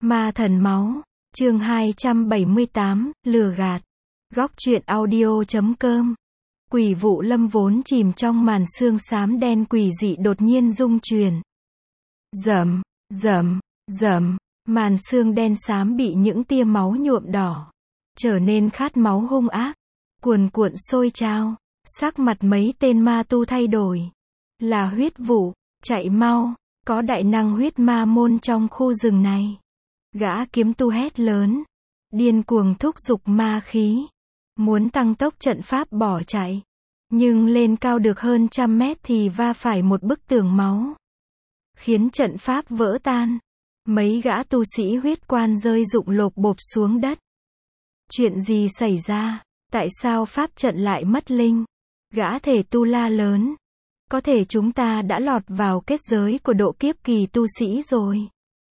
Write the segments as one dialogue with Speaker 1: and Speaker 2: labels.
Speaker 1: Ma thần máu, chương 278, lừa gạt. Góc truyện audio.com. Quỷ vụ lâm vốn chìm trong màn sương xám đen quỷ dị đột nhiên rung chuyển. Rầm, rầm, rầm, màn sương đen xám bị những tia máu nhuộm đỏ, trở nên khát máu hung ác, cuồn cuộn sôi trào, sắc mặt mấy tên ma tu thay đổi. Là huyết vụ, chạy mau, có đại năng huyết ma môn trong khu rừng này. Gã kiếm tu hét lớn, điên cuồng thúc giục ma khí, muốn tăng tốc trận pháp bỏ chạy. Nhưng lên cao được hơn 100 mét thì va phải một bức tường máu, khiến trận pháp vỡ tan. Mấy gã tu sĩ huyết quan rơi rụng lộp bộp xuống đất. Chuyện gì xảy ra? Tại sao pháp trận lại mất linh? Gã thể tu la lớn. Có thể chúng ta đã lọt vào kết giới của độ kiếp kỳ tu sĩ rồi.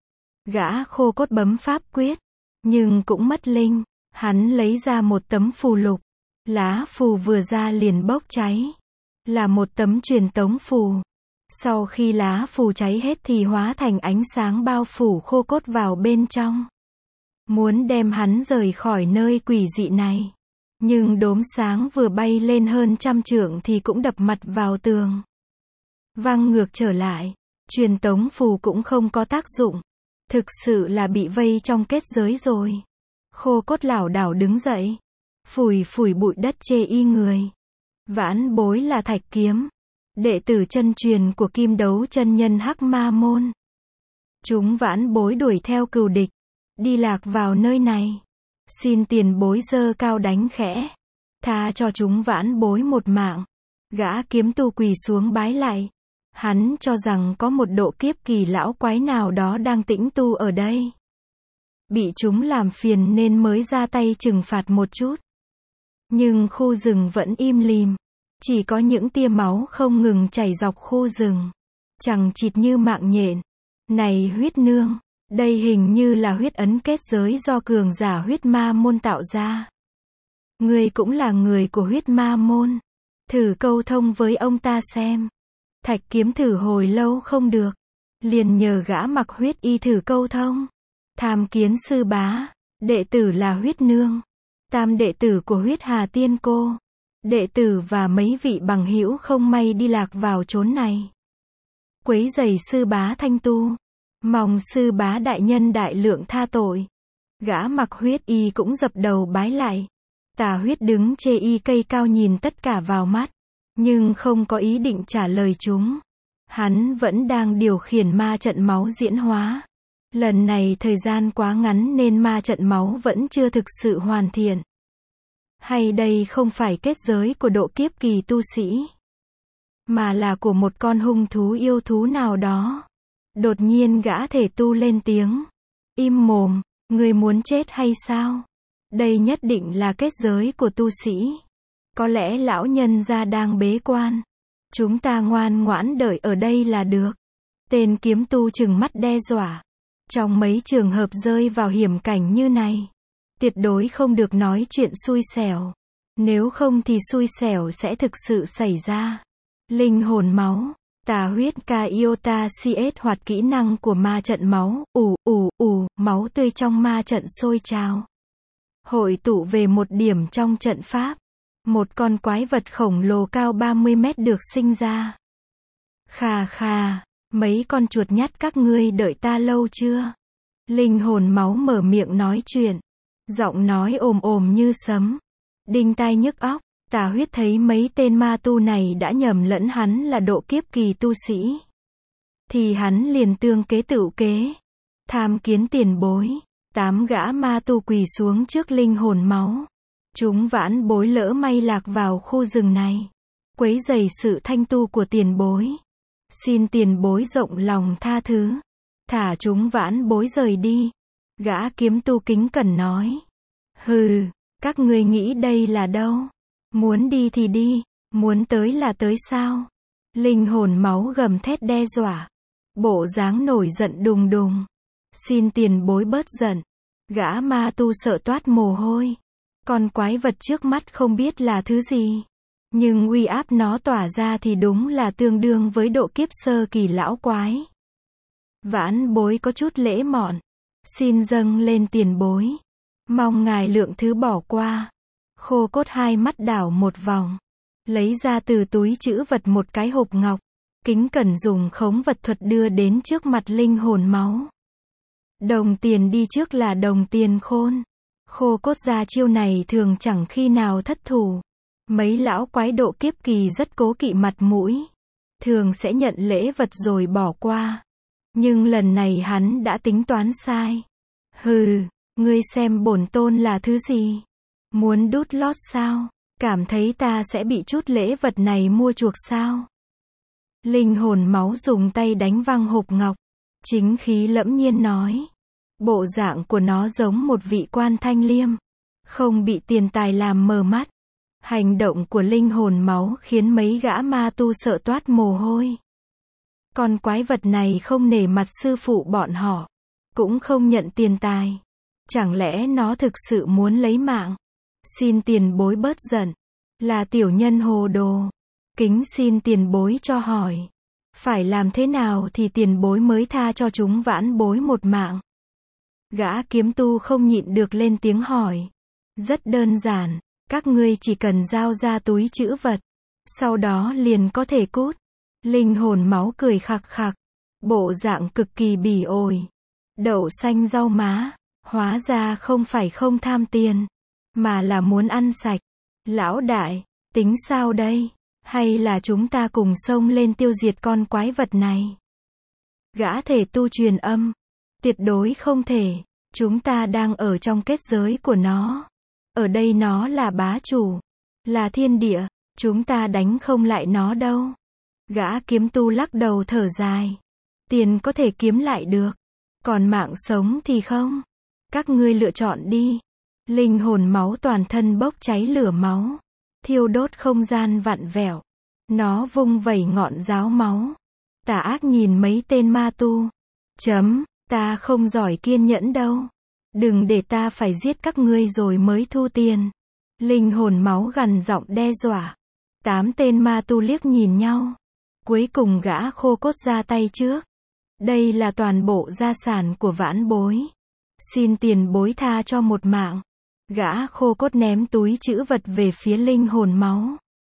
Speaker 1: Gã khô cốt bấm pháp quyết, nhưng cũng mất linh. Hắn lấy ra một tấm phù lục. Lá phù vừa ra liền bốc cháy. Là một tấm truyền tống phù. Sau khi lá phù cháy hết thì hóa thành ánh sáng bao phủ khô cốt vào bên trong. Muốn đem hắn rời khỏi nơi quỷ dị này. Nhưng đốm sáng vừa bay lên hơn 100 trượng thì cũng đập mặt vào tường. Văng ngược trở lại. Truyền tống phù cũng không có tác dụng. Thực sự là bị vây trong kết giới rồi. Khô cốt lảo đảo đứng dậy. Phủi phủi bụi đất chê y người. Vãn bối là Thạch Kiếm, đệ tử chân truyền của Kim Đấu chân nhân Hắc Ma môn. Chúng vãn bối đuổi theo cừu địch, đi lạc vào nơi này. Xin tiền bối giơ cao đánh khẽ, tha cho chúng vãn bối một mạng. Gã kiếm tu quỳ xuống bái lại. Hắn cho rằng có một độ kiếp kỳ lão quái nào đó đang tĩnh tu ở đây. Bị chúng làm phiền nên mới ra tay trừng phạt một chút. Nhưng khu rừng vẫn im lìm. Chỉ có những tia máu không ngừng chảy dọc khu rừng. Chằng chịt như mạng nhện. Này huyết nương, đây hình như là huyết ấn kết giới do cường giả huyết ma môn tạo ra. Ngươi cũng là người của huyết ma môn. Thử câu thông với ông ta xem. Thạch Kiếm thử hồi lâu không được. Liền nhờ gã mặc huyết y thử câu thông. Tham kiến sư bá, đệ tử là huyết nương. Tam đệ tử của huyết hà tiên cô. Đệ tử và mấy vị bằng hữu không may đi lạc vào chốn này. Quấy rầy sư bá thanh tu. Mong sư bá đại nhân đại lượng tha tội. Gã mặc huyết y cũng dập đầu bái lại. Tà huyết đứng chê y cây cao nhìn tất cả vào mắt. Nhưng không có ý định trả lời chúng. Hắn vẫn đang điều khiển ma trận máu diễn hóa. Lần này thời gian quá ngắn nên ma trận máu vẫn chưa thực sự hoàn thiện. Hay đây không phải kết giới của độ kiếp kỳ tu sĩ, mà là của một con hung thú yêu thú nào đó. Đột nhiên gã thể tu lên tiếng. Im mồm, người muốn chết hay sao? Đây nhất định là kết giới của tu sĩ. Có lẽ lão nhân gia đang bế quan. Chúng ta ngoan ngoãn đợi ở đây là được. Tên kiếm tu trừng mắt đe dọa. Trong mấy trường hợp rơi vào hiểm cảnh như này, tuyệt đối không được nói chuyện xui xẻo. Nếu không thì xui xẻo sẽ thực sự xảy ra. Linh hồn máu, tà huyết ca iota CS hoạt kỹ năng của ma trận máu. Máu tươi trong ma trận sôi trào. Hội tụ về một điểm trong trận pháp. Một con quái vật khổng lồ cao 30 mét được sinh ra. Khà khà, mấy con chuột nhắt các ngươi đợi ta lâu chưa? Linh hồn máu mở miệng nói chuyện. Giọng nói ồm ồm như sấm. Đinh tai nhức óc. Tà huyết thấy mấy tên ma tu này đã nhầm lẫn hắn là độ kiếp kỳ tu sĩ. Thì hắn liền tương kế tựu kế. Tham kiến tiền bối. 8 gã ma tu quỳ xuống trước linh hồn máu. Chúng vãn bối lỡ may lạc vào khu rừng này. Quấy rầy sự thanh tu của tiền bối. Xin tiền bối rộng lòng tha thứ. Thả chúng vãn bối rời đi. Gã kiếm tu kính cẩn nói. Hừ, các ngươi nghĩ đây là đâu? Muốn đi thì đi, muốn tới là tới sao? Linh hồn máu gầm thét đe dọa. Bộ dáng nổi giận đùng đùng. Xin tiền bối bớt giận. Gã ma tu sợ toát mồ hôi. Con quái vật trước mắt không biết là thứ gì. Nhưng uy áp nó tỏa ra thì đúng là tương đương với độ kiếp sơ kỳ lão quái. Vãn bối có chút lễ mọn. Xin dâng lên tiền bối. Mong ngài lượng thứ bỏ qua. Khô cốt hai mắt đảo một vòng. Lấy ra từ túi trữ vật một cái hộp ngọc. Kính cẩn dùng khống vật thuật đưa đến trước mặt linh hồn máu. Đồng tiền đi trước là đồng tiền khôn. Khô cốt ra chiêu này thường chẳng khi nào thất thủ. Mấy lão quái độ kiếp kỳ rất cố kỵ mặt mũi. Thường sẽ nhận lễ vật rồi bỏ qua. Nhưng lần này hắn đã tính toán sai. Hừ, ngươi xem bổn tôn là thứ gì? Muốn đút lót sao? Cảm thấy ta sẽ bị chút lễ vật này mua chuộc sao? Linh hồn máu dùng tay đánh văng hộp ngọc. Chính khí lẫm nhiên nói. Bộ dạng của nó giống một vị quan thanh liêm. Không bị tiền tài làm mờ mắt. Hành động của linh hồn máu khiến mấy gã ma tu sợ toát mồ hôi. Con quái vật này không nể mặt sư phụ bọn họ. Cũng không nhận tiền tài. Chẳng lẽ nó thực sự muốn lấy mạng? Xin tiền bối bớt giận. Là tiểu nhân hồ đồ. Kính xin tiền bối cho hỏi. Phải làm thế nào thì tiền bối mới tha cho chúng vãn bối một mạng? Gã kiếm tu không nhịn được lên tiếng hỏi. Rất đơn giản. Các ngươi chỉ cần giao ra túi trữ vật. Sau đó liền có thể cút. Linh hồn máu cười khặc khặc. Bộ dạng cực kỳ bỉ ổi. Đậu xanh rau má. Hóa ra không phải không tham tiền. Mà là muốn ăn sạch. Lão đại, tính sao đây? Hay là chúng ta cùng xông lên tiêu diệt con quái vật này? Gã thể tu truyền âm. Tuyệt đối không thể. Chúng ta đang ở trong kết giới của nó. Ở đây nó là bá chủ. Là thiên địa. Chúng ta đánh không lại nó đâu. Gã kiếm tu lắc đầu thở dài. Tiền có thể kiếm lại được. Còn mạng sống thì không. Các ngươi lựa chọn đi. Linh hồn máu toàn thân bốc cháy lửa máu. Thiêu đốt không gian vặn vẹo. Nó vung vẩy ngọn giáo máu. Tà ác nhìn mấy tên ma tu. Ta không giỏi kiên nhẫn đâu. Đừng để ta phải giết các ngươi rồi mới thu tiền. Linh hồn máu gằn giọng đe dọa. 8 tên ma tu liếc nhìn nhau. Cuối cùng gã khô cốt ra tay trước. Đây là toàn bộ gia sản của vãn bối. Xin tiền bối tha cho một mạng. Gã khô cốt ném túi trữ vật về phía linh hồn máu.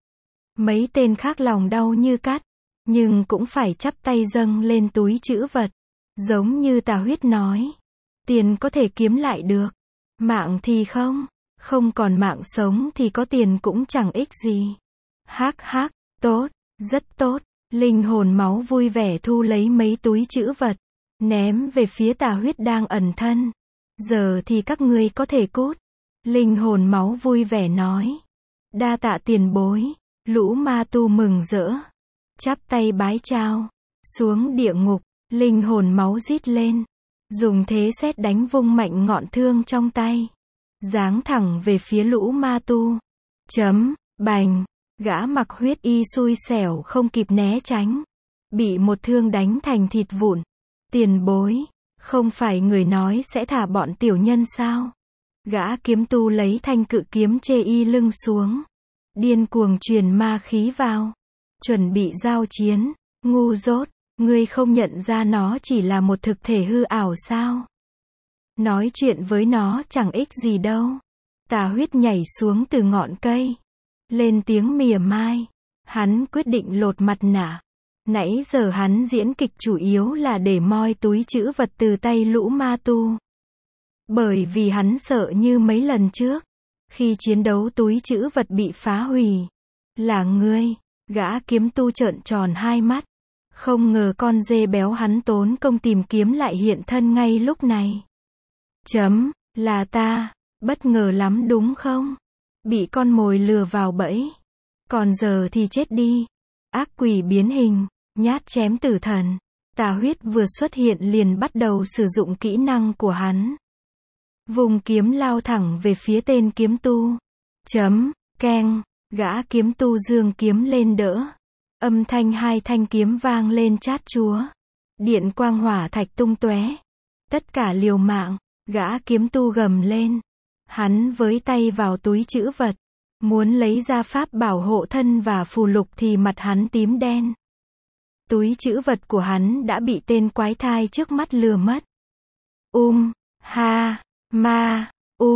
Speaker 1: Mấy tên khác lòng đau như cắt. Nhưng cũng phải chắp tay dâng lên túi trữ vật. Giống như Tà Huyết nói. Tiền có thể kiếm lại được. Mạng thì không. Không còn mạng sống thì có tiền cũng chẳng ích gì. Hắc hắc, tốt, rất tốt. Linh hồn máu vui vẻ thu lấy mấy túi trữ vật. Ném về phía Tà Huyết đang ẩn thân. Giờ thì các ngươi có thể cút. Linh hồn máu vui vẻ nói. Đa tạ tiền bối. Lũ ma tu mừng rỡ. Chắp tay bái chào. Xuống địa ngục. Linh hồn máu rít lên. Dùng thế sét đánh vung mạnh ngọn thương trong tay. Giáng thẳng về phía lũ ma tu. Bành. Gã mặc huyết y xui xẻo không kịp né tránh. Bị một thương đánh thành thịt vụn. Tiền bối. Không phải người nói sẽ thả bọn tiểu nhân sao? Gã kiếm tu lấy thanh cự kiếm chê y lưng xuống. Điên cuồng truyền ma khí vào. Chuẩn bị giao chiến. Ngu dốt. Ngươi không nhận ra nó chỉ là một thực thể hư ảo sao? Nói chuyện với nó chẳng ích gì đâu. Tà Huyết nhảy xuống từ ngọn cây. Lên tiếng mỉa mai. Hắn quyết định lột mặt nạ. Nãy giờ hắn diễn kịch chủ yếu là để moi túi trữ vật từ tay lũ ma tu. Bởi vì hắn sợ như mấy lần trước. Khi chiến đấu túi trữ vật bị phá hủy. Là ngươi. Gã kiếm tu trợn tròn hai mắt. Không ngờ con dê béo hắn tốn công tìm kiếm lại hiện thân ngay lúc này. Là ta. Bất ngờ lắm đúng không? Bị con mồi lừa vào bẫy. Còn giờ thì chết đi. Ác quỷ biến hình. Nhát chém tử thần. Tà Huyết vừa xuất hiện liền bắt đầu sử dụng kỹ năng của hắn. Vùng kiếm lao thẳng về phía tên kiếm tu. Keng. Gã kiếm tu giương kiếm lên đỡ. Âm thanh hai thanh kiếm vang lên chát chúa. Điện quang hỏa thạch tung tóe. Tất cả liều mạng. Gã kiếm tu gầm lên. Hắn với tay vào túi trữ vật. Muốn lấy ra pháp bảo hộ thân và phù lục thì mặt hắn tím đen. Túi trữ vật của hắn đã bị tên quái thai trước mắt lừa mất. ma,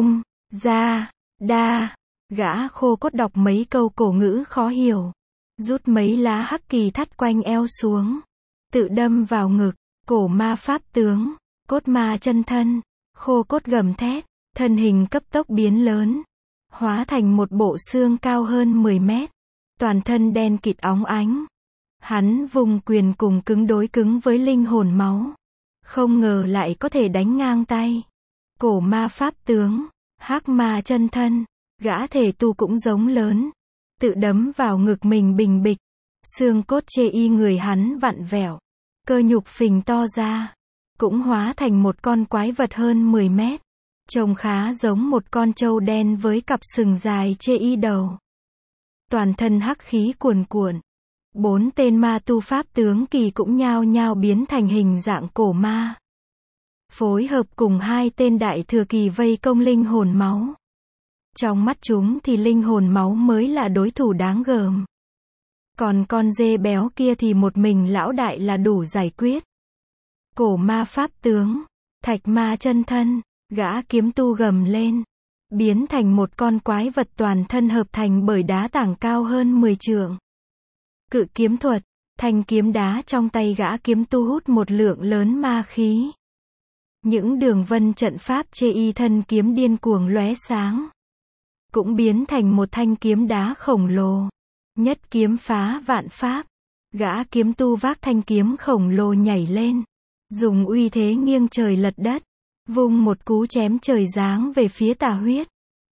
Speaker 1: ra, đa. Gã khô cốt đọc mấy câu cổ ngữ khó hiểu. Rút mấy lá hắc kỳ thắt quanh eo xuống. Tự đâm vào ngực. Cổ ma pháp tướng. Cốt ma chân thân. Khô cốt gầm thét. Thân hình cấp tốc biến lớn. Hóa thành một bộ xương cao hơn 10 mét. Toàn thân đen kịt óng ánh. Hắn vùng quyền cùng cứng đối cứng với linh hồn máu. Không ngờ lại có thể đánh ngang tay. Cổ ma pháp tướng. Hắc ma chân thân. Gã thể tu cũng giống lớn. Tự đấm vào ngực mình bình bịch. Xương cốt chê y người hắn vặn vẹo. Cơ nhục phình to ra. Cũng hóa thành một con quái vật hơn 10 mét. Trông khá giống một con trâu đen với cặp sừng dài chê y đầu. Toàn thân hắc khí cuồn cuộn. 4 tên ma tu pháp tướng kỳ cũng nhao nhao biến thành hình dạng cổ ma. Phối hợp cùng 2 tên đại thừa kỳ vây công linh hồn máu. Trong mắt chúng thì linh hồn máu mới là đối thủ đáng gờm. Còn con dê béo kia thì một mình lão đại là đủ giải quyết. Cổ ma pháp tướng. Thạch ma chân thân. Gã kiếm tu gầm lên. Biến thành một con quái vật toàn thân hợp thành bởi đá tảng cao hơn 10 trượng. Cự kiếm thuật. Thanh kiếm đá trong tay gã kiếm tu hút một lượng lớn ma khí. Những đường vân trận pháp chê y thân kiếm điên cuồng lóe sáng. Cũng biến thành một thanh kiếm đá khổng lồ. Nhất kiếm phá vạn pháp. Gã kiếm tu vác thanh kiếm khổng lồ nhảy lên. Dùng uy thế nghiêng trời lật đất. Vung một cú chém trời giáng về phía Tà Huyết.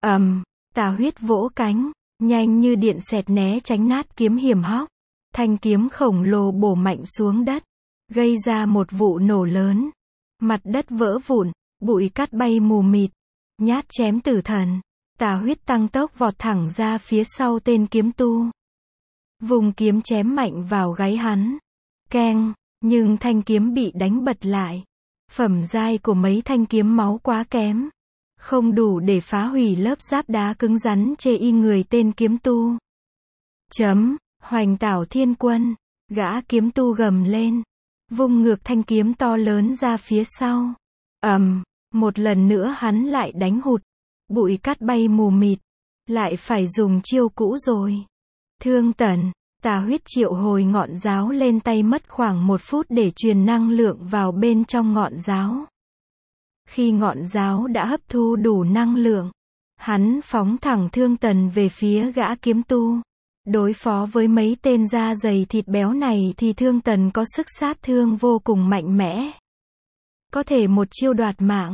Speaker 1: Tà Huyết vỗ cánh. Nhanh như điện xẹt né tránh nát kiếm hiểm hóc. Thanh kiếm khổng lồ bổ mạnh xuống đất. Gây ra một vụ nổ lớn. Mặt đất vỡ vụn. Bụi cát bay mù mịt. Nhát chém tử thần. Tà Huyết tăng tốc vọt thẳng ra phía sau tên kiếm tu. Vùng kiếm chém mạnh vào gáy hắn. Keng, nhưng thanh kiếm bị đánh bật lại. Phẩm giai của mấy thanh kiếm máu quá kém. Không đủ để phá hủy lớp giáp đá cứng rắn chê y người tên kiếm tu. Hoành tảo thiên quân. Gã kiếm tu gầm lên. Vung ngược thanh kiếm to lớn ra phía sau. Một lần nữa hắn lại đánh hụt. Bụi cát bay mù mịt. Lại phải dùng chiêu cũ rồi. Thương tần. Tà Huyết triệu hồi ngọn giáo lên tay mất khoảng 1 phút để truyền năng lượng vào bên trong ngọn giáo. Khi ngọn giáo đã hấp thu đủ năng lượng, hắn phóng thẳng thương tần về phía gã kiếm tu. Đối phó với mấy tên da dày thịt béo này thì thương tần có sức sát thương vô cùng mạnh mẽ. Có thể một chiêu đoạt mạng.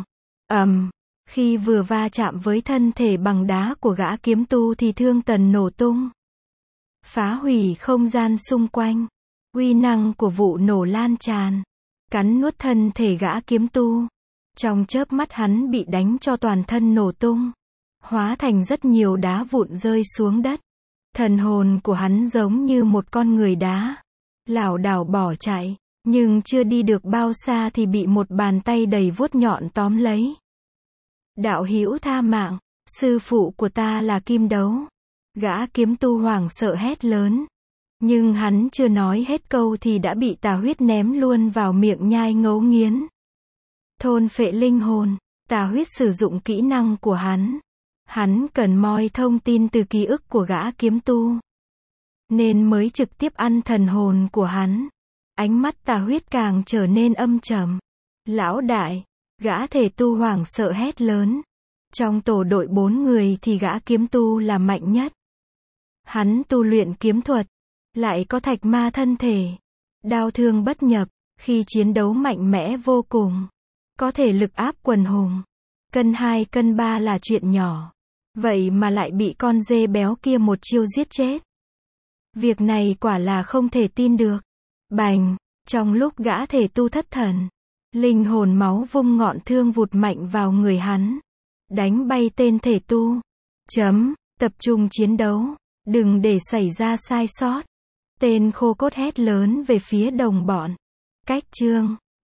Speaker 1: Khi vừa va chạm với thân thể bằng đá của gã kiếm tu thì thương tần nổ tung. Phá hủy không gian xung quanh. Uy năng của vụ nổ lan tràn. Cắn nuốt thân thể gã kiếm tu. Trong chớp mắt hắn bị đánh cho toàn thân nổ tung. Hóa thành rất nhiều đá vụn rơi xuống đất. Thần hồn của hắn giống như một con người đá. Lảo đảo bỏ chạy. Nhưng chưa đi được bao xa thì bị một bàn tay đầy vuốt nhọn tóm lấy. Đạo hữu tha mạng. Sư phụ của ta là Kim Đấu. Gã kiếm tu hoảng sợ hét lớn. Nhưng hắn chưa nói hết câu thì đã bị Tà Huyết ném luôn vào miệng nhai ngấu nghiến. Thôn phệ linh hồn. Tà Huyết sử dụng kỹ năng của hắn. Hắn cần moi thông tin từ ký ức của gã kiếm tu. Nên mới trực tiếp ăn thần hồn của hắn. Ánh mắt Tà Huyết càng trở nên âm trầm. Lão đại. Gã thể tu hoảng sợ hét lớn. Trong tổ đội 4 người thì gã kiếm tu là mạnh nhất. Hắn tu luyện kiếm thuật. Lại có thạch ma thân thể. Đao thương bất nhập. Khi chiến đấu mạnh mẽ vô cùng. Có thể lực áp quần hùng. Cân 2 cân 3 là chuyện nhỏ. Vậy mà lại bị con dê béo kia một chiêu giết chết. Việc này quả là không thể tin được. Bành. Trong lúc gã thể tu thất thần. Linh hồn máu vung ngọn thương vụt mạnh vào người hắn. Đánh bay tên thể tu. Tập trung chiến đấu. Đừng để xảy ra sai sót. Tên khô cốt hét lớn về phía đồng bọn. Cách chương.